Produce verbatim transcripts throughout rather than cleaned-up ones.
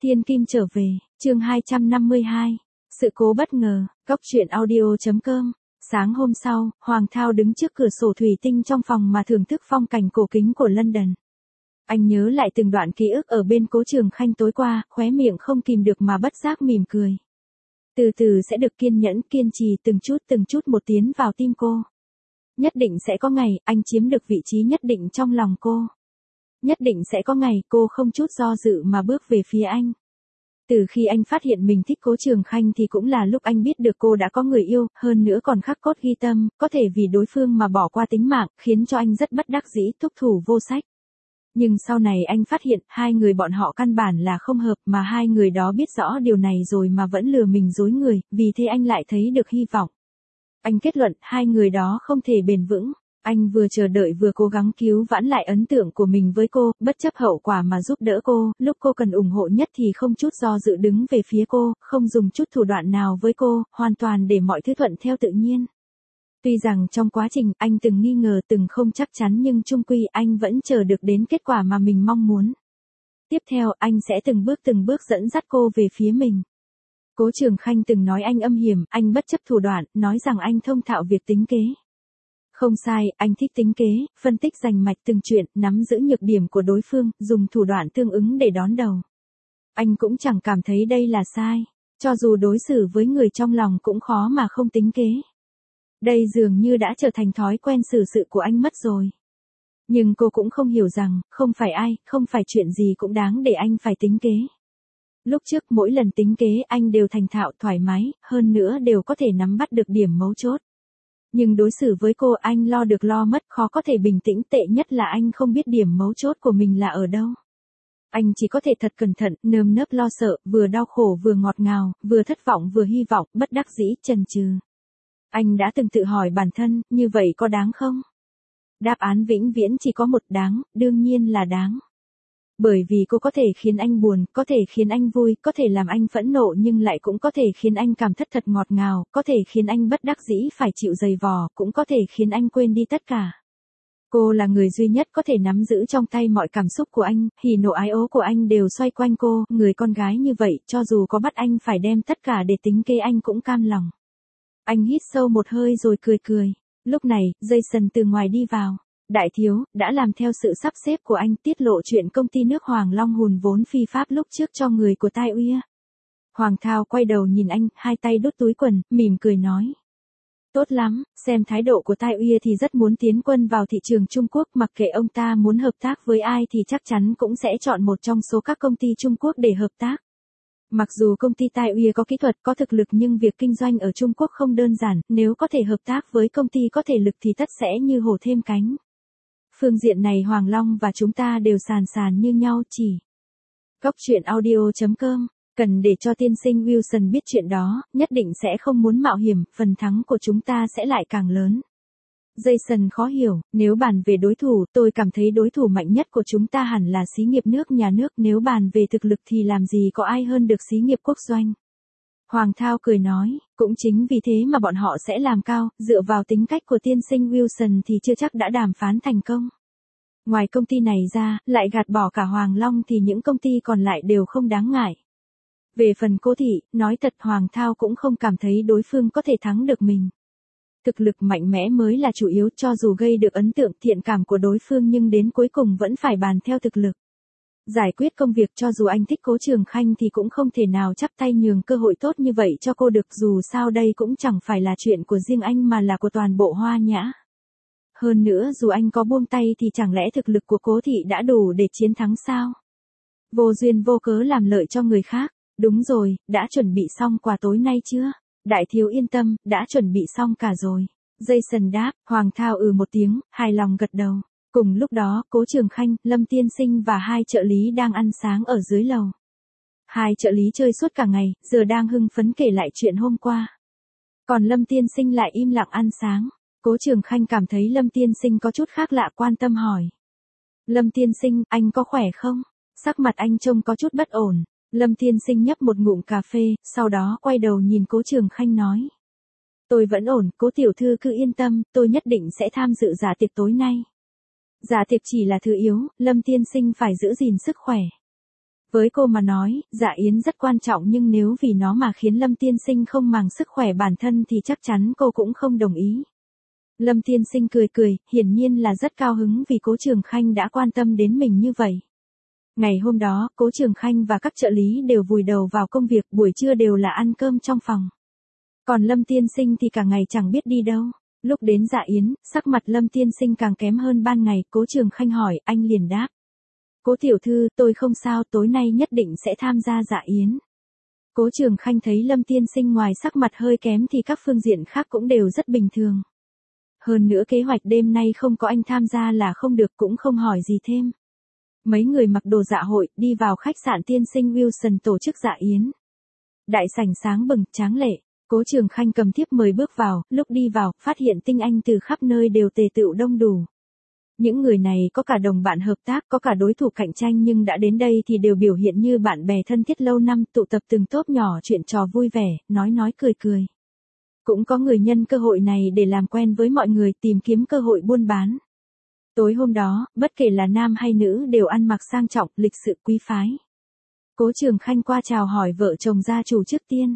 Thiên Kim trở về, chương hai trăm năm mươi hai. Sự cố bất ngờ, Cóc truyện audio chấm com. Sáng hôm sau, Hoàng Thao đứng trước cửa sổ thủy tinh trong phòng mà thưởng thức phong cảnh cổ kính của London. Anh nhớ lại từng đoạn ký ức ở bên Cố Trường Khanh tối qua, khóe miệng không kìm được mà bất giác mỉm cười. Từ từ sẽ được kiên nhẫn, kiên trì từng chút từng chút một tiến vào tim cô. Nhất định sẽ có ngày, anh chiếm được vị trí nhất định trong lòng cô. Nhất định sẽ có ngày cô không chút do dự mà bước về phía anh. Từ khi anh phát hiện mình thích Cố Trường Khanh thì cũng là lúc anh biết được cô đã có người yêu, hơn nữa còn khắc cốt ghi tâm, có thể vì đối phương mà bỏ qua tính mạng, khiến cho anh rất bất đắc dĩ, thúc thủ vô sách. Nhưng sau này anh phát hiện, hai người bọn họ căn bản là không hợp, mà hai người đó biết rõ điều này rồi mà vẫn lừa mình dối người, vì thế anh lại thấy được hy vọng. Anh kết luận, hai người đó không thể bền vững. Anh vừa chờ đợi vừa cố gắng cứu vãn lại ấn tượng của mình với cô, bất chấp hậu quả mà giúp đỡ cô, lúc cô cần ủng hộ nhất thì không chút do dự đứng về phía cô, không dùng chút thủ đoạn nào với cô, hoàn toàn để mọi thứ thuận theo tự nhiên. Tuy rằng trong quá trình anh từng nghi ngờ, từng không chắc chắn, nhưng chung quy anh vẫn chờ được đến kết quả mà mình mong muốn. Tiếp theo anh sẽ từng bước từng bước dẫn dắt cô về phía mình. Cố Trường Khanh từng nói anh âm hiểm, anh bất chấp thủ đoạn, nói rằng anh thông thạo việc tính kế. Không sai, anh thích tính kế, phân tích rành mạch từng chuyện, nắm giữ nhược điểm của đối phương, dùng thủ đoạn tương ứng để đón đầu. Anh cũng chẳng cảm thấy đây là sai, cho dù đối xử với người trong lòng cũng khó mà không tính kế. Đây dường như đã trở thành thói quen xử sự của anh mất rồi. Nhưng cô cũng không hiểu rằng, không phải ai, không phải chuyện gì cũng đáng để anh phải tính kế. Lúc trước mỗi lần tính kế anh đều thành thạo, thoải mái, hơn nữa đều có thể nắm bắt được điểm mấu chốt. Nhưng đối xử với cô anh lo được lo mất, khó có thể bình tĩnh, tệ nhất là anh không biết điểm mấu chốt của mình là ở đâu. Anh chỉ có thể thật cẩn thận, nơm nớp lo sợ, vừa đau khổ vừa ngọt ngào, vừa thất vọng vừa hy vọng, bất đắc dĩ, chần chừ. Anh đã từng tự hỏi bản thân, như vậy có đáng không? Đáp án vĩnh viễn chỉ có một, đáng, đương nhiên là đáng. Bởi vì cô có thể khiến anh buồn, có thể khiến anh vui, có thể làm anh phẫn nộ, nhưng lại cũng có thể khiến anh cảm thất thật ngọt ngào, có thể khiến anh bất đắc dĩ phải chịu dày vò, cũng có thể khiến anh quên đi tất cả. Cô là người duy nhất có thể nắm giữ trong tay mọi cảm xúc của anh, hỉ nộ ái ố của anh đều xoay quanh cô, người con gái như vậy, cho dù có bắt anh phải đem tất cả để tính kế anh cũng cam lòng. Anh hít sâu một hơi rồi cười cười. Lúc này, Jason từ ngoài đi vào. Đại thiếu, đã làm theo sự sắp xếp của anh, tiết lộ chuyện công ty nước Hoàng Long hùn vốn phi pháp lúc trước cho người của Tai Uy. Hoàng Thao quay đầu nhìn anh, hai tay đút túi quần, mỉm cười nói. Tốt lắm, xem thái độ của Tai Uy thì rất muốn tiến quân vào thị trường Trung Quốc, mặc kệ ông ta muốn hợp tác với ai thì chắc chắn cũng sẽ chọn một trong số các công ty Trung Quốc để hợp tác. Mặc dù công ty Tai Uy có kỹ thuật, có thực lực, nhưng việc kinh doanh ở Trung Quốc không đơn giản, nếu có thể hợp tác với công ty có thể lực thì tất sẽ như hổ thêm cánh. Phương diện này Hoàng Long và chúng ta đều sàn sàn như nhau, chỉ. Cóc truyện audio chấm com, cần để cho tiên sinh Wilson biết chuyện đó, nhất định sẽ không muốn mạo hiểm, phần thắng của chúng ta sẽ lại càng lớn. Jason khó hiểu, nếu bàn về đối thủ, tôi cảm thấy đối thủ mạnh nhất của chúng ta hẳn là xí nghiệp nước nhà nước, nếu bàn về thực lực thì làm gì có ai hơn được xí nghiệp quốc doanh. Hoàng Thao cười nói, cũng chính vì thế mà bọn họ sẽ làm cao, dựa vào tính cách của tiên sinh Wilson thì chưa chắc đã đàm phán thành công. Ngoài công ty này ra, lại gạt bỏ cả Hoàng Long thì những công ty còn lại đều không đáng ngại. Về phần Cố Thị, nói thật Hoàng Thao cũng không cảm thấy đối phương có thể thắng được mình. Thực lực mạnh mẽ mới là chủ yếu, cho dù gây được ấn tượng thiện cảm của đối phương nhưng đến cuối cùng vẫn phải bàn theo thực lực. Giải quyết công việc, cho dù anh thích Cố Trường Khanh thì cũng không thể nào chắp tay nhường cơ hội tốt như vậy cho cô được, dù sao đây cũng chẳng phải là chuyện của riêng anh mà là của toàn bộ Hoa Nhã. Hơn nữa dù anh có buông tay thì chẳng lẽ thực lực của Cố Thị đã đủ để chiến thắng sao? Vô duyên vô cớ làm lợi cho người khác. Đúng rồi, đã chuẩn bị xong quà tối nay chưa? Đại thiếu yên tâm, đã chuẩn bị xong cả rồi. Jason đáp, Hoàng Thao ừ một tiếng, hài lòng gật đầu. Cùng lúc đó, Cố Trường Khanh, Lâm Tiên Sinh và hai trợ lý đang ăn sáng ở dưới lầu. Hai trợ lý chơi suốt cả ngày, giờ đang hưng phấn kể lại chuyện hôm qua. Còn Lâm Tiên Sinh lại im lặng ăn sáng. Cố Trường Khanh cảm thấy Lâm Tiên Sinh có chút khác lạ, quan tâm hỏi. Lâm Tiên Sinh, anh có khỏe không? Sắc mặt anh trông có chút bất ổn. Lâm Tiên Sinh nhấp một ngụm cà phê, sau đó quay đầu nhìn Cố Trường Khanh nói. Tôi vẫn ổn, Cố tiểu thư cứ yên tâm, tôi nhất định sẽ tham dự dạ tiệc tối nay. Dạ tiệc chỉ là thứ yếu, Lâm Tiên Sinh phải giữ gìn sức khỏe. Với cô mà nói, dạ yến rất quan trọng nhưng nếu vì nó mà khiến Lâm tiên sinh không màng sức khỏe bản thân thì chắc chắn cô cũng không đồng ý. Lâm tiên sinh cười cười, hiển nhiên là rất cao hứng vì Cố Trường Khanh đã quan tâm đến mình như vậy. Ngày hôm đó, Cố Trường Khanh và các trợ lý đều vùi đầu vào công việc, buổi trưa đều là ăn cơm trong phòng. Còn Lâm tiên sinh thì cả ngày chẳng biết đi đâu. Lúc đến dạ yến, sắc mặt Lâm tiên sinh càng kém hơn ban ngày, Cố Trường Khanh hỏi, anh liền đáp. Cố tiểu thư, tôi không sao, tối nay nhất định sẽ tham gia dạ yến. Cố Trường Khanh thấy Lâm tiên sinh ngoài sắc mặt hơi kém thì các phương diện khác cũng đều rất bình thường. Hơn nữa kế hoạch đêm nay không có anh tham gia là không được, cũng không hỏi gì thêm. Mấy người mặc đồ dạ hội, đi vào khách sạn tiên sinh Wilson tổ chức dạ yến. Đại sảnh sáng bừng, tráng lệ. Cố Trường Khanh cầm thiếp mời bước vào, lúc đi vào, phát hiện tinh anh từ khắp nơi đều tề tựu đông đủ. Những người này có cả đồng bạn hợp tác, có cả đối thủ cạnh tranh nhưng đã đến đây thì đều biểu hiện như bạn bè thân thiết lâu năm, tụ tập từng tốp nhỏ chuyện trò vui vẻ, nói nói cười cười. Cũng có người nhân cơ hội này để làm quen với mọi người, tìm kiếm cơ hội buôn bán. Tối hôm đó, bất kể là nam hay nữ đều ăn mặc sang trọng, lịch sự quý phái. Cố Trường Khanh qua chào hỏi vợ chồng gia chủ trước tiên.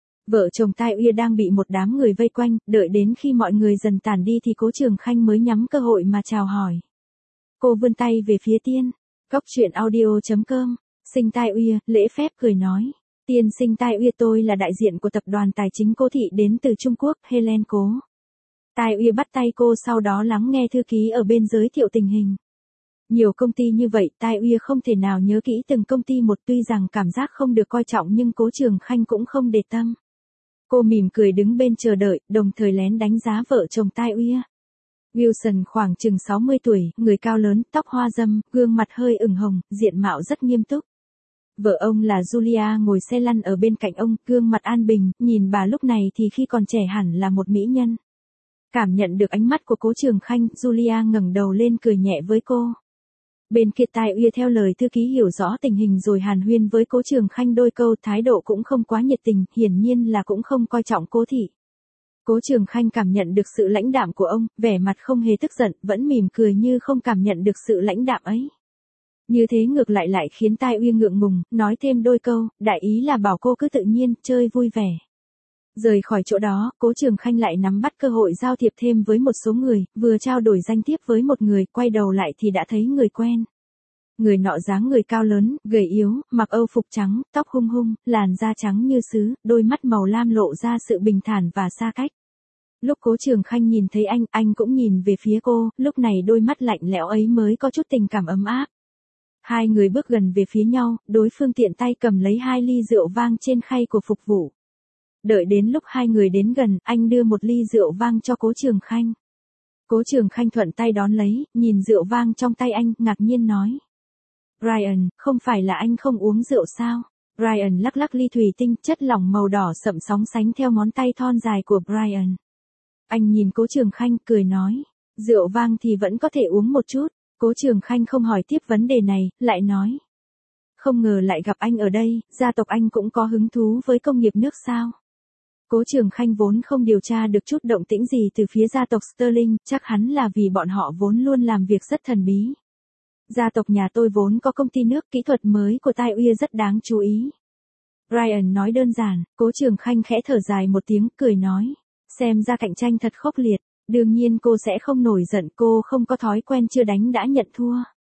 Vợ chồng Tai Uy đang bị một đám người vây quanh, đợi đến khi mọi người dần tản đi thì Cố Trường Khanh mới nhắm cơ hội mà chào hỏi. Cô vươn tay về phía tiên. Góc truyện audio chấm com, sinh Tai Uy, lễ phép cười nói. Tiên sinh Tai Uy, tôi là đại diện của tập đoàn tài chính Cố Thị đến từ Trung Quốc, Helen Cố. Tai Uy bắt tay cô, sau đó lắng nghe thư ký ở bên giới thiệu tình hình. Nhiều công ty như vậy, Tai Uy không thể nào nhớ kỹ từng công ty một, tuy rằng cảm giác không được coi trọng nhưng Cố Trường Khanh cũng không để tâm. Cô mỉm cười đứng bên chờ đợi, đồng thời lén đánh giá vợ chồng Tai Uy. Wilson khoảng chừng sáu mươi tuổi, người cao lớn, tóc hoa râm, gương mặt hơi ửng hồng, diện mạo rất nghiêm túc. Vợ ông là Julia ngồi xe lăn ở bên cạnh ông, gương mặt an bình, nhìn bà lúc này thì khi còn trẻ hẳn là một mỹ nhân. Cảm nhận được ánh mắt của Cố Trường Khanh, Julia ngẩng đầu lên cười nhẹ với cô. Bên kia Tai Uy theo lời thư ký hiểu rõ tình hình rồi hàn huyên với Cố Trường Khanh đôi câu, thái độ cũng không quá nhiệt tình, hiển nhiên là cũng không coi trọng Cố Thị. Cố Trường Khanh cảm nhận được sự lãnh đạm của ông, vẻ mặt không hề tức giận, vẫn mỉm cười như không cảm nhận được sự lãnh đạm ấy. Như thế ngược lại lại khiến Tai Uy ngượng ngùng, nói thêm đôi câu, đại ý là bảo cô cứ tự nhiên, chơi vui vẻ. Rời khỏi chỗ đó, Cố Trường Khanh lại nắm bắt cơ hội giao thiệp thêm với một số người, vừa trao đổi danh thiếp với một người, quay đầu lại thì đã thấy người quen. Người nọ dáng người cao lớn, gầy yếu, mặc âu phục trắng, tóc hung hung, làn da trắng như sứ, đôi mắt màu lam lộ ra sự bình thản và xa cách. Lúc Cố Trường Khanh nhìn thấy anh, anh cũng nhìn về phía cô, lúc này đôi mắt lạnh lẽo ấy mới có chút tình cảm ấm áp. Hai người bước gần về phía nhau, đối phương tiện tay cầm lấy hai ly rượu vang trên khay của phục vụ. Đợi đến lúc hai người đến gần, anh đưa một ly rượu vang cho Cố Trường Khanh. Cố Trường Khanh thuận tay đón lấy, nhìn rượu vang trong tay anh, ngạc nhiên nói. Brian, không phải là anh không uống rượu sao? Brian lắc lắc ly thủy tinh, chất lỏng màu đỏ sậm sóng sánh theo ngón tay thon dài của Brian. Anh nhìn Cố Trường Khanh, cười nói. Rượu vang thì vẫn có thể uống một chút. Cố Trường Khanh không hỏi tiếp vấn đề này, lại nói. Không ngờ lại gặp anh ở đây, gia tộc anh cũng có hứng thú với công nghiệp nước sao? Cố Trường Khanh vốn không điều tra được chút động tĩnh gì từ phía gia tộc Sterling, chắc hắn là vì bọn họ vốn luôn làm việc rất thần bí. Gia tộc nhà tôi vốn có công ty nước, kỹ thuật mới của Tai Uy rất đáng chú ý. Brian nói đơn giản, Cố Trường Khanh khẽ thở dài một tiếng, cười nói. Xem ra cạnh tranh thật khốc liệt, đương nhiên cô sẽ không nổi giận, cô không có thói quen chưa đánh đã nhận thua.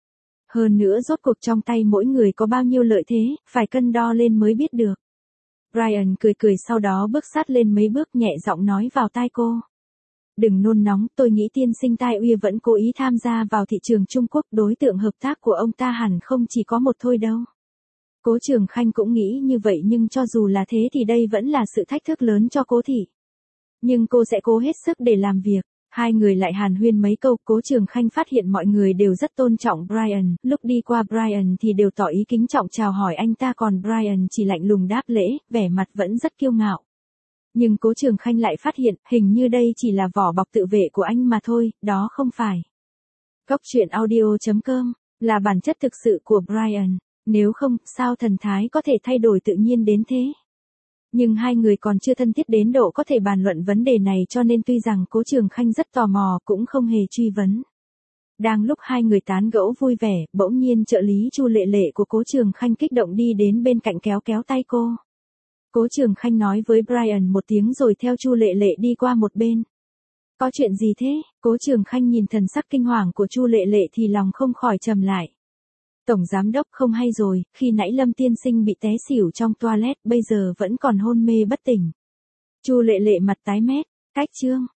Hơn nữa rốt cuộc trong tay mỗi người có bao nhiêu lợi thế, phải cân đo lên mới biết được. Brian cười cười sau đó bước sát lên mấy bước nhẹ giọng nói vào tai cô. Đừng nôn nóng, tôi nghĩ tiên sinh Tai Uy vẫn cố ý tham gia vào thị trường Trung Quốc, đối tượng hợp tác của ông ta hẳn không chỉ có một thôi đâu. Cố Trường Khanh cũng nghĩ như vậy nhưng cho dù là thế thì đây vẫn là sự thách thức lớn cho Cố Thị. Nhưng cô sẽ cố hết sức để làm việc. Hai người lại hàn huyên mấy câu, Cố Trường Khanh phát hiện mọi người đều rất tôn trọng Brian, lúc đi qua Brian thì đều tỏ ý kính trọng chào hỏi anh ta, còn Brian chỉ lạnh lùng đáp lễ, vẻ mặt vẫn rất kiêu ngạo. Nhưng Cố Trường Khanh lại phát hiện, hình như đây chỉ là vỏ bọc tự vệ của anh mà thôi, đó không phải. Góc truyện audio chấm com, là bản chất thực sự của Brian, nếu không, sao thần thái có thể thay đổi tự nhiên đến thế? Nhưng hai người còn chưa thân thiết đến độ có thể bàn luận vấn đề này cho nên tuy rằng Cố Trường Khanh rất tò mò cũng không hề truy vấn. Đang lúc hai người tán gẫu vui vẻ, bỗng nhiên trợ lý Chu Lệ Lệ của Cố Trường Khanh kích động đi đến bên cạnh kéo kéo tay cô. Cố Trường Khanh nói với Brian một tiếng rồi theo Chu Lệ Lệ đi qua một bên. Có chuyện gì thế? Cố Trường Khanh nhìn thần sắc kinh hoàng của Chu Lệ Lệ thì lòng không khỏi trầm lại. Tổng giám đốc không hay rồi, khi nãy Lâm tiên sinh bị té xỉu trong toilet, bây giờ vẫn còn hôn mê bất tỉnh. Chu Lệ Lệ mặt tái mét, cách chương.